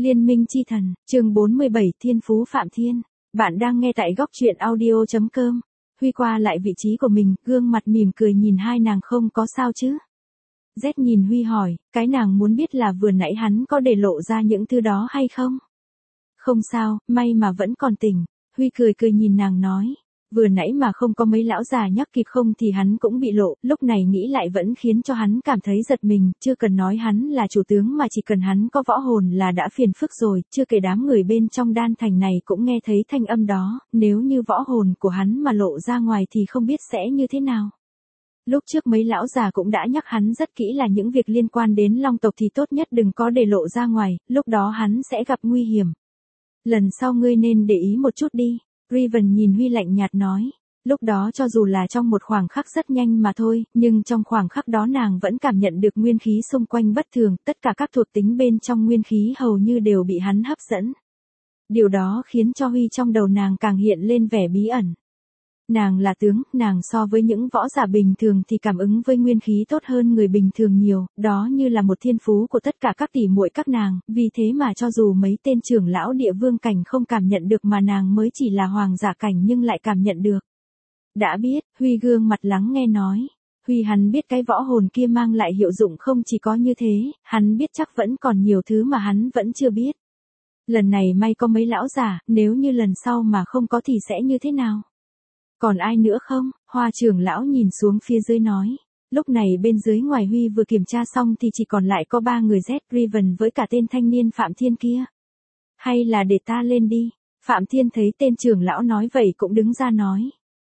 Liên minh chi thần, chương 47 Thiên phú Phạm Thiên. Bạn đang nghe tại góc truyện audio.com. Huy qua lại vị trí của mình, gương mặt mỉm cười nhìn hai nàng không có sao chứ. Z nhìn Huy hỏi, cái nàng muốn biết là vừa nãy hắn có để lộ ra những thứ đó hay không? Không sao, may mà vẫn còn tỉnh. Huy cười cười nhìn nàng nói. Vừa nãy mà không có mấy lão già nhắc kịp không thì hắn cũng bị lộ, lúc này nghĩ lại vẫn khiến cho hắn cảm thấy giật mình, chưa cần nói hắn là chủ tướng mà chỉ cần hắn có võ hồn là đã phiền phức rồi, chưa kể đám người bên trong đan thành này cũng nghe thấy thanh âm đó, nếu như võ hồn của hắn mà lộ ra ngoài thì không biết sẽ như thế nào. Lúc trước mấy lão già cũng đã nhắc hắn rất kỹ là những việc liên quan đến Long tộc thì tốt nhất đừng có để lộ ra ngoài, lúc đó hắn sẽ gặp nguy hiểm. Lần sau ngươi nên để ý một chút đi. Riven nhìn Huy lạnh nhạt nói, lúc đó cho dù là trong một khoảng khắc rất nhanh mà thôi, nhưng trong khoảng khắc đó nàng vẫn cảm nhận được nguyên khí xung quanh bất thường, tất cả các thuộc tính bên trong nguyên khí hầu như đều bị hắn hấp dẫn. Điều đó khiến cho Huy trong đầu nàng càng hiện lên vẻ bí ẩn. Nàng là tướng, nàng so với những võ giả bình thường thì cảm ứng với nguyên khí tốt hơn người bình thường nhiều, đó như là một thiên phú của tất cả các tỷ muội các nàng, vì thế mà cho dù mấy tên trưởng lão địa vương cảnh không cảm nhận được mà nàng mới chỉ là hoàng giả cảnh nhưng lại cảm nhận được. Đã biết, Huy gương mặt lắng nghe nói. Huy hắn biết cái võ hồn kia mang lại hiệu dụng không chỉ có như thế, hắn biết chắc vẫn còn nhiều thứ mà hắn vẫn chưa biết. Lần này may có mấy lão giả, nếu như lần sau mà không có thì sẽ như thế nào? Còn ai nữa không? Hoa trưởng lão nhìn xuống phía dưới nói. Lúc này bên dưới ngoài Huy vừa kiểm tra xong thì chỉ còn lại có 3 người Z Riven với cả tên thanh niên Phạm Thiên kia. Hay là để ta lên đi? Phạm Thiên thấy tên trưởng lão nói vậy cũng đứng ra nói.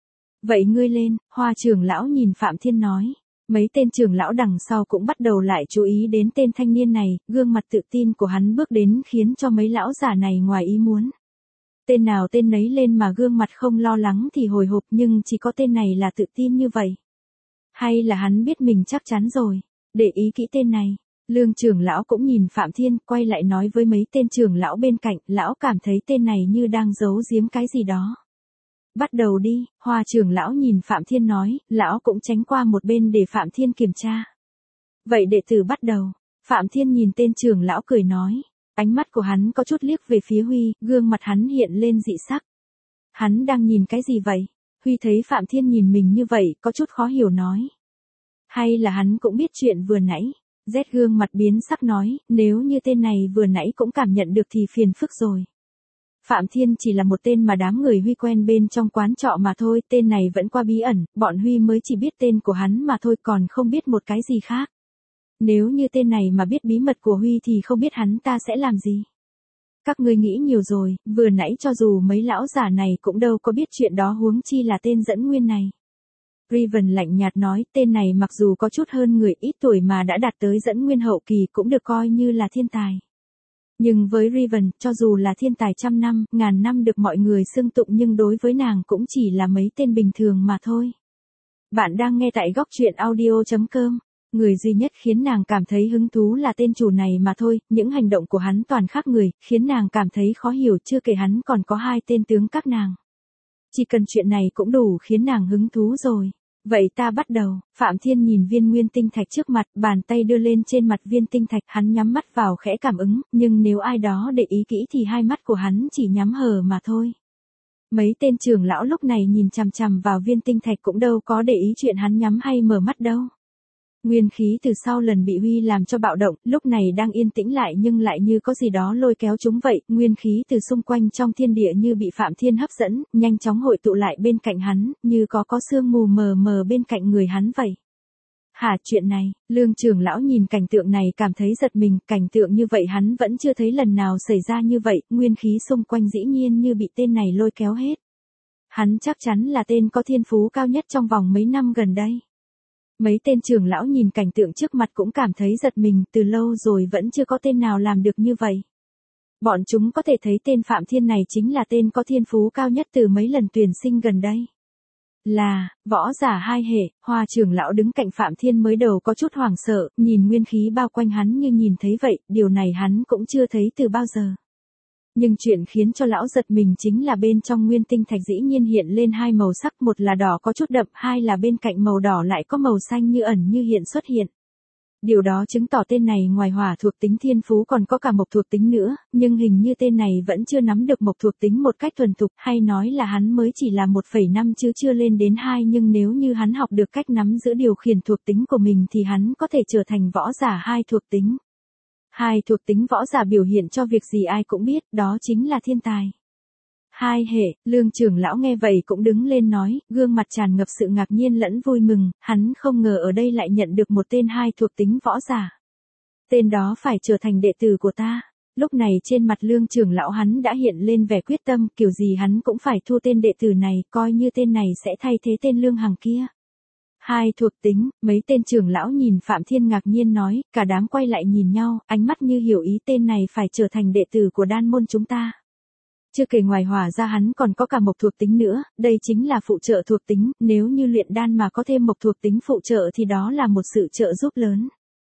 Vậy ngươi lên, Hoa trưởng lão nhìn Phạm Thiên nói. Mấy tên trưởng lão đằng sau cũng bắt đầu lại chú ý đến tên thanh niên này, gương mặt tự tin của hắn bước đến khiến cho mấy lão giả này ngoài ý muốn. Tên nào tên nấy lên mà gương mặt không lo lắng thì hồi hộp nhưng chỉ có tên này là tự tin như vậy. Hay là hắn biết mình chắc chắn rồi, để ý kỹ tên này. Lương trưởng lão cũng nhìn Phạm Thiên quay lại nói với mấy tên trưởng lão bên cạnh, lão cảm thấy tên này như đang giấu giếm cái gì đó. Bắt đầu đi, Hoa trưởng lão nhìn Phạm Thiên nói, lão cũng tránh qua một bên để Phạm Thiên kiểm tra. Vậy đệ tử bắt đầu, Phạm Thiên nhìn tên trưởng lão cười nói. Ánh mắt của hắn có chút liếc về phía Huy, gương mặt hắn hiện lên dị sắc. Hắn đang nhìn cái gì vậy? Huy thấy Phạm Thiên nhìn mình như vậy, có chút khó hiểu nói. Hay là hắn cũng biết chuyện vừa nãy? Z gương mặt biến sắc nói, nếu như tên này vừa nãy cũng cảm nhận được thì phiền phức rồi. Phạm Thiên chỉ là một tên mà đám người Huy quen bên trong quán trọ mà thôi, tên này vẫn qua bí ẩn, bọn Huy mới chỉ biết tên của hắn mà thôi còn không biết một cái gì khác. Nếu như tên này mà biết bí mật của Huy thì không biết hắn ta sẽ làm gì. Các ngươi nghĩ nhiều rồi, vừa nãy cho dù mấy lão giả này cũng đâu có biết chuyện đó huống chi là tên dẫn nguyên này. Riven lạnh nhạt nói, tên này mặc dù có chút hơn người ít tuổi mà đã đạt tới dẫn nguyên hậu kỳ cũng được coi như là thiên tài. Nhưng với Riven, cho dù là thiên tài trăm năm, ngàn năm được mọi người xưng tụng nhưng đối với nàng cũng chỉ là mấy tên bình thường mà thôi. Bạn đang nghe tại góc truyện audio.com. Người duy nhất khiến nàng cảm thấy hứng thú là tên chủ này mà thôi, những hành động của hắn toàn khác người, khiến nàng cảm thấy khó hiểu chưa kể hắn còn có 2 tên tướng các nàng. Chỉ cần chuyện này cũng đủ khiến nàng hứng thú rồi. Vậy ta bắt đầu, Phạm Thiên nhìn viên nguyên tinh thạch trước mặt, bàn tay đưa lên trên mặt viên tinh thạch, hắn nhắm mắt vào khẽ cảm ứng, nhưng nếu ai đó để ý kỹ thì hai mắt của hắn chỉ nhắm hờ mà thôi. Mấy tên trưởng lão lúc này nhìn chằm chằm vào viên tinh thạch cũng đâu có để ý chuyện hắn nhắm hay mở mắt đâu. Nguyên khí từ sau lần bị Huy làm cho bạo động, lúc này đang yên tĩnh lại nhưng lại như có gì đó lôi kéo chúng vậy, nguyên khí từ xung quanh trong thiên địa như bị Phạm Thiên hấp dẫn, nhanh chóng hội tụ lại bên cạnh hắn, như có sương mù mờ mờ bên cạnh người hắn vậy. Hả, chuyện này, Lương trưởng lão nhìn cảnh tượng này cảm thấy giật mình, cảnh tượng như vậy hắn vẫn chưa thấy lần nào xảy ra như vậy, nguyên khí xung quanh dĩ nhiên như bị tên này lôi kéo hết. Hắn chắc chắn là tên có thiên phú cao nhất trong vòng mấy năm gần đây. Mấy tên trưởng lão nhìn cảnh tượng trước mặt cũng cảm thấy giật mình, từ lâu rồi vẫn chưa có tên nào làm được như vậy. Bọn chúng có thể thấy tên Phạm Thiên này chính là tên có thiên phú cao nhất từ mấy lần tuyển sinh gần đây. Là, võ giả 2 hệ, Hoa trưởng lão đứng cạnh Phạm Thiên mới đầu có chút hoảng sợ, nhìn nguyên khí bao quanh hắn như nhìn thấy vậy, điều này hắn cũng chưa thấy từ bao giờ. Nhưng chuyện khiến cho lão giật mình chính là bên trong nguyên tinh thạch dĩ nhiên hiện lên 2 màu sắc, một là đỏ có chút đậm, 2 là bên cạnh màu đỏ lại có màu xanh như ẩn như hiện xuất hiện. Điều đó chứng tỏ tên này ngoài hỏa thuộc tính thiên phú còn có cả mộc thuộc tính nữa, nhưng hình như tên này vẫn chưa nắm được mộc thuộc tính một cách thuần thục, hay nói là hắn mới chỉ là 1,5 chứ chưa lên đến 2, nhưng nếu như hắn học được cách nắm giữ điều khiển thuộc tính của mình thì hắn có thể trở thành võ giả 2 thuộc tính. 2 thuộc tính võ giả biểu hiện cho việc gì ai cũng biết, đó chính là thiên tài. 2 hệ, Lương trưởng lão nghe vậy cũng đứng lên nói, gương mặt tràn ngập sự ngạc nhiên lẫn vui mừng, hắn không ngờ ở đây lại nhận được một tên 2 thuộc tính võ giả. Tên đó phải trở thành đệ tử của ta. Lúc này trên mặt Lương trưởng lão hắn đã hiện lên vẻ quyết tâm, kiểu gì hắn cũng phải thu tên đệ tử này, coi như tên này sẽ thay thế tên Lương Hằng kia. 2 thuộc tính, mấy tên trưởng lão nhìn Phạm Thiên ngạc nhiên nói, cả đám quay lại nhìn nhau, ánh mắt như hiểu ý tên này phải trở thành đệ tử của đan môn chúng ta. Chưa kể ngoài hỏa ra hắn còn có cả mộc thuộc tính nữa, đây chính là phụ trợ thuộc tính, nếu như luyện đan mà có thêm mộc thuộc tính phụ trợ thì đó là một sự trợ giúp lớn.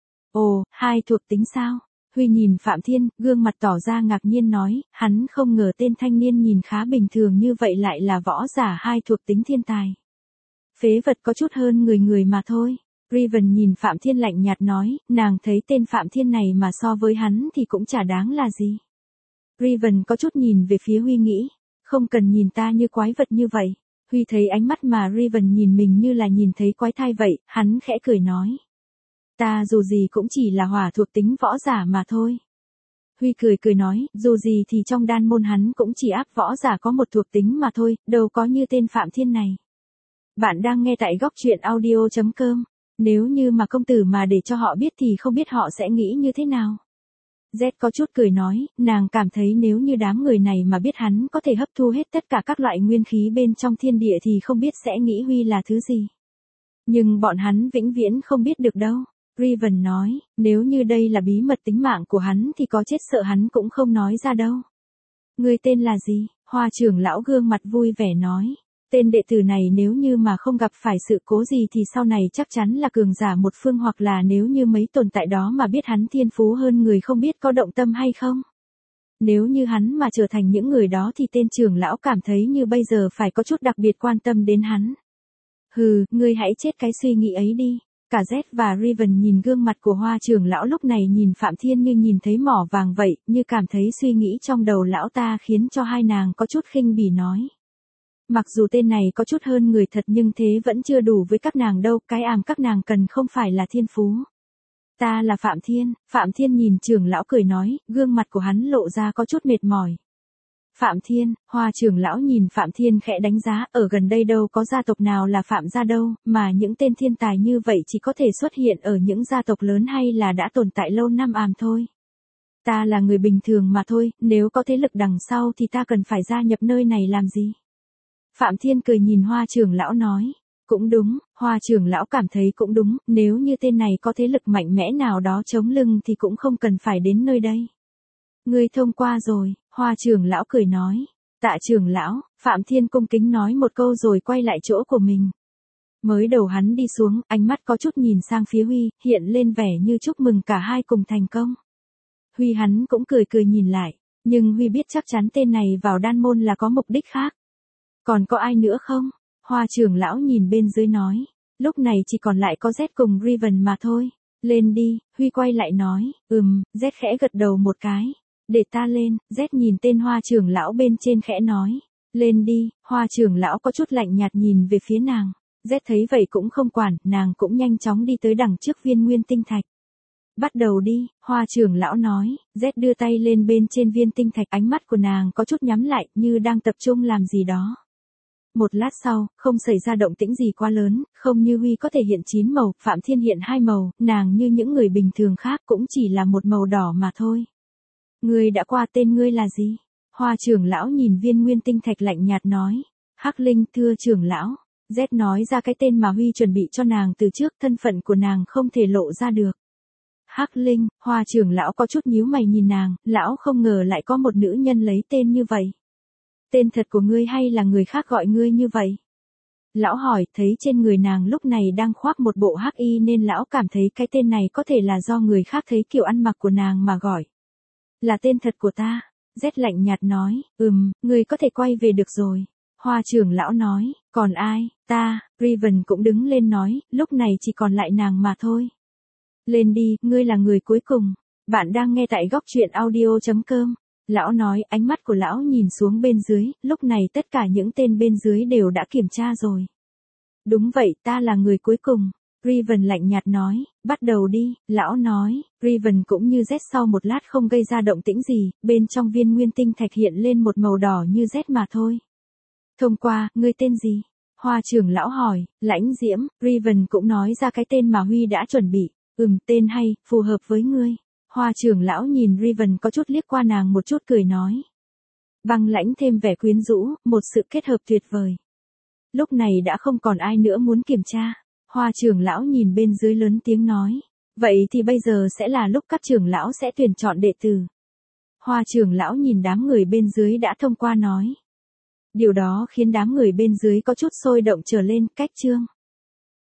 Ồ, 2 thuộc tính sao? Huy nhìn Phạm Thiên, gương mặt tỏ ra ngạc nhiên nói, hắn không ngờ tên thanh niên nhìn khá bình thường như vậy lại là võ giả 2 thuộc tính thiên tài. Phế vật có chút hơn người mà thôi. Riven nhìn Phạm Thiên lạnh nhạt nói, nàng thấy tên Phạm Thiên này mà so với hắn thì cũng chả đáng là gì. Riven có chút nhìn về phía Huy nghĩ, không cần nhìn ta như quái vật như vậy. Huy thấy ánh mắt mà Riven nhìn mình như là nhìn thấy quái thai vậy, hắn khẽ cười nói. Ta dù gì cũng chỉ là hỏa thuộc tính võ giả mà thôi. Huy cười nói, dù gì thì trong đan môn hắn cũng chỉ áp võ giả có một thuộc tính mà thôi, đâu có như tên Phạm Thiên này. Bạn đang nghe tại góc truyện audio.com. Nếu như mà công tử mà để cho họ biết thì không biết họ sẽ nghĩ như thế nào. Z có chút cười nói, nàng cảm thấy nếu như đám người này mà biết hắn có thể hấp thu hết tất cả các loại nguyên khí bên trong thiên địa thì không biết sẽ nghĩ Huy là thứ gì. Nhưng bọn hắn vĩnh viễn không biết được đâu. Riven nói, nếu như đây là bí mật tính mạng của hắn thì có chết sợ hắn cũng không nói ra đâu. Người tên là gì? Hoa trưởng lão gương mặt vui vẻ nói. Tên đệ tử này nếu như mà không gặp phải sự cố gì thì sau này chắc chắn là cường giả một phương, hoặc là nếu như mấy tồn tại đó mà biết hắn thiên phú hơn người không biết có động tâm hay không. Nếu như hắn mà trở thành những người đó thì tên trưởng lão cảm thấy như bây giờ phải có chút đặc biệt quan tâm đến hắn. Hừ, ngươi hãy chết cái suy nghĩ ấy đi. Cả Z và Riven nhìn gương mặt của Hoa trưởng lão lúc này nhìn Phạm Thiên như nhìn thấy mỏ vàng vậy, như cảm thấy suy nghĩ trong đầu lão ta khiến cho hai nàng có chút khinh bỉ nói. Mặc dù tên này có chút hơn người thật nhưng thế vẫn chưa đủ với các nàng đâu, cái các nàng cần không phải là thiên phú. Ta là Phạm Thiên nhìn trưởng lão cười nói, gương mặt của hắn lộ ra có chút mệt mỏi. Phạm Thiên, Hoa trưởng lão nhìn Phạm Thiên khẽ đánh giá, ở gần đây đâu có gia tộc nào là Phạm gia đâu, mà những tên thiên tài như vậy chỉ có thể xuất hiện ở những gia tộc lớn hay là đã tồn tại lâu năm thôi. Ta là người bình thường mà thôi, nếu có thế lực đằng sau thì ta cần phải gia nhập nơi này làm gì? Phạm Thiên cười nhìn Hoa trưởng lão nói, cũng đúng, Hoa trưởng lão cảm thấy cũng đúng, nếu như tên này có thế lực mạnh mẽ nào đó chống lưng thì cũng không cần phải đến nơi đây. Ngươi thông qua rồi, Hoa trưởng lão cười nói, tạ trưởng lão, Phạm Thiên cung kính nói một câu rồi quay lại chỗ của mình. Mới đầu hắn đi xuống, ánh mắt có chút nhìn sang phía Huy, hiện lên vẻ như chúc mừng cả hai cùng thành công. Huy hắn cũng cười nhìn lại, nhưng Huy biết chắc chắn tên này vào đan môn là có mục đích khác. Còn có ai nữa không? Hoa trưởng lão nhìn bên dưới nói. Lúc này chỉ còn lại có Z cùng Riven mà thôi. Lên đi, Huy quay lại nói. Z khẽ gật đầu một cái. Để ta lên, Z nhìn tên Hoa trưởng lão bên trên khẽ nói. Lên đi, Hoa trưởng lão có chút lạnh nhạt nhìn về phía nàng. Z thấy vậy cũng không quản, nàng cũng nhanh chóng đi tới đằng trước viên nguyên tinh thạch. Bắt đầu đi, Hoa trưởng lão nói, Z đưa tay lên bên trên viên tinh thạch, ánh mắt của nàng có chút nhắm lại như đang tập trung làm gì đó. Một lát sau, không xảy ra động tĩnh gì quá lớn, không như Huy có thể hiện 9 màu, Phạm Thiên hiện 2 màu, nàng như những người bình thường khác cũng chỉ là một màu đỏ mà thôi. Ngươi đã qua, tên ngươi là gì? Hoa trưởng lão nhìn viên nguyên tinh thạch lạnh nhạt nói. Hắc Linh, thưa trưởng lão. Z nói ra cái tên mà Huy chuẩn bị cho nàng từ trước, thân phận của nàng không thể lộ ra được. Hắc Linh, Hoa trưởng lão có chút nhíu mày nhìn nàng, lão không ngờ lại có một nữ nhân lấy tên như vậy. Tên thật của ngươi hay là người khác gọi ngươi như vậy? Lão hỏi, thấy trên người nàng lúc này đang khoác một bộ hắc y nên lão cảm thấy cái tên này có thể là do người khác thấy kiểu ăn mặc của nàng mà gọi. Là tên thật của ta. Z lạnh nhạt nói, ngươi có thể quay về được rồi. Hoa trưởng lão nói, còn ai? Ta. Riven cũng đứng lên nói, lúc này chỉ còn lại nàng mà thôi. Lên đi, ngươi là người cuối cùng. Bạn đang nghe tại góc truyện audio.com. Lão nói, ánh mắt của lão nhìn xuống bên dưới, lúc này tất cả những tên bên dưới đều đã kiểm tra rồi. Đúng vậy, ta là người cuối cùng. Riven lạnh nhạt nói, bắt đầu đi, lão nói. Riven cũng như Z sau một lát không gây ra động tĩnh gì, bên trong viên nguyên tinh thạch hiện lên một màu đỏ như Z mà thôi. Thông qua, ngươi tên gì? Hoa trưởng lão hỏi, Lãnh Diễm. Riven cũng nói ra cái tên mà Huy đã chuẩn bị. Tên hay, phù hợp với ngươi. Hoa trưởng lão nhìn Riven có chút liếc qua nàng một chút cười nói. Băng Lãnh thêm vẻ quyến rũ, một sự kết hợp tuyệt vời. Lúc này đã không còn ai nữa muốn kiểm tra. Hoa trưởng lão nhìn bên dưới lớn tiếng nói. Vậy thì bây giờ sẽ là lúc các trưởng lão sẽ tuyển chọn đệ tử. Hoa trưởng lão nhìn đám người bên dưới đã thông qua nói. Điều đó khiến đám người bên dưới có chút sôi động trở lên, cách chương.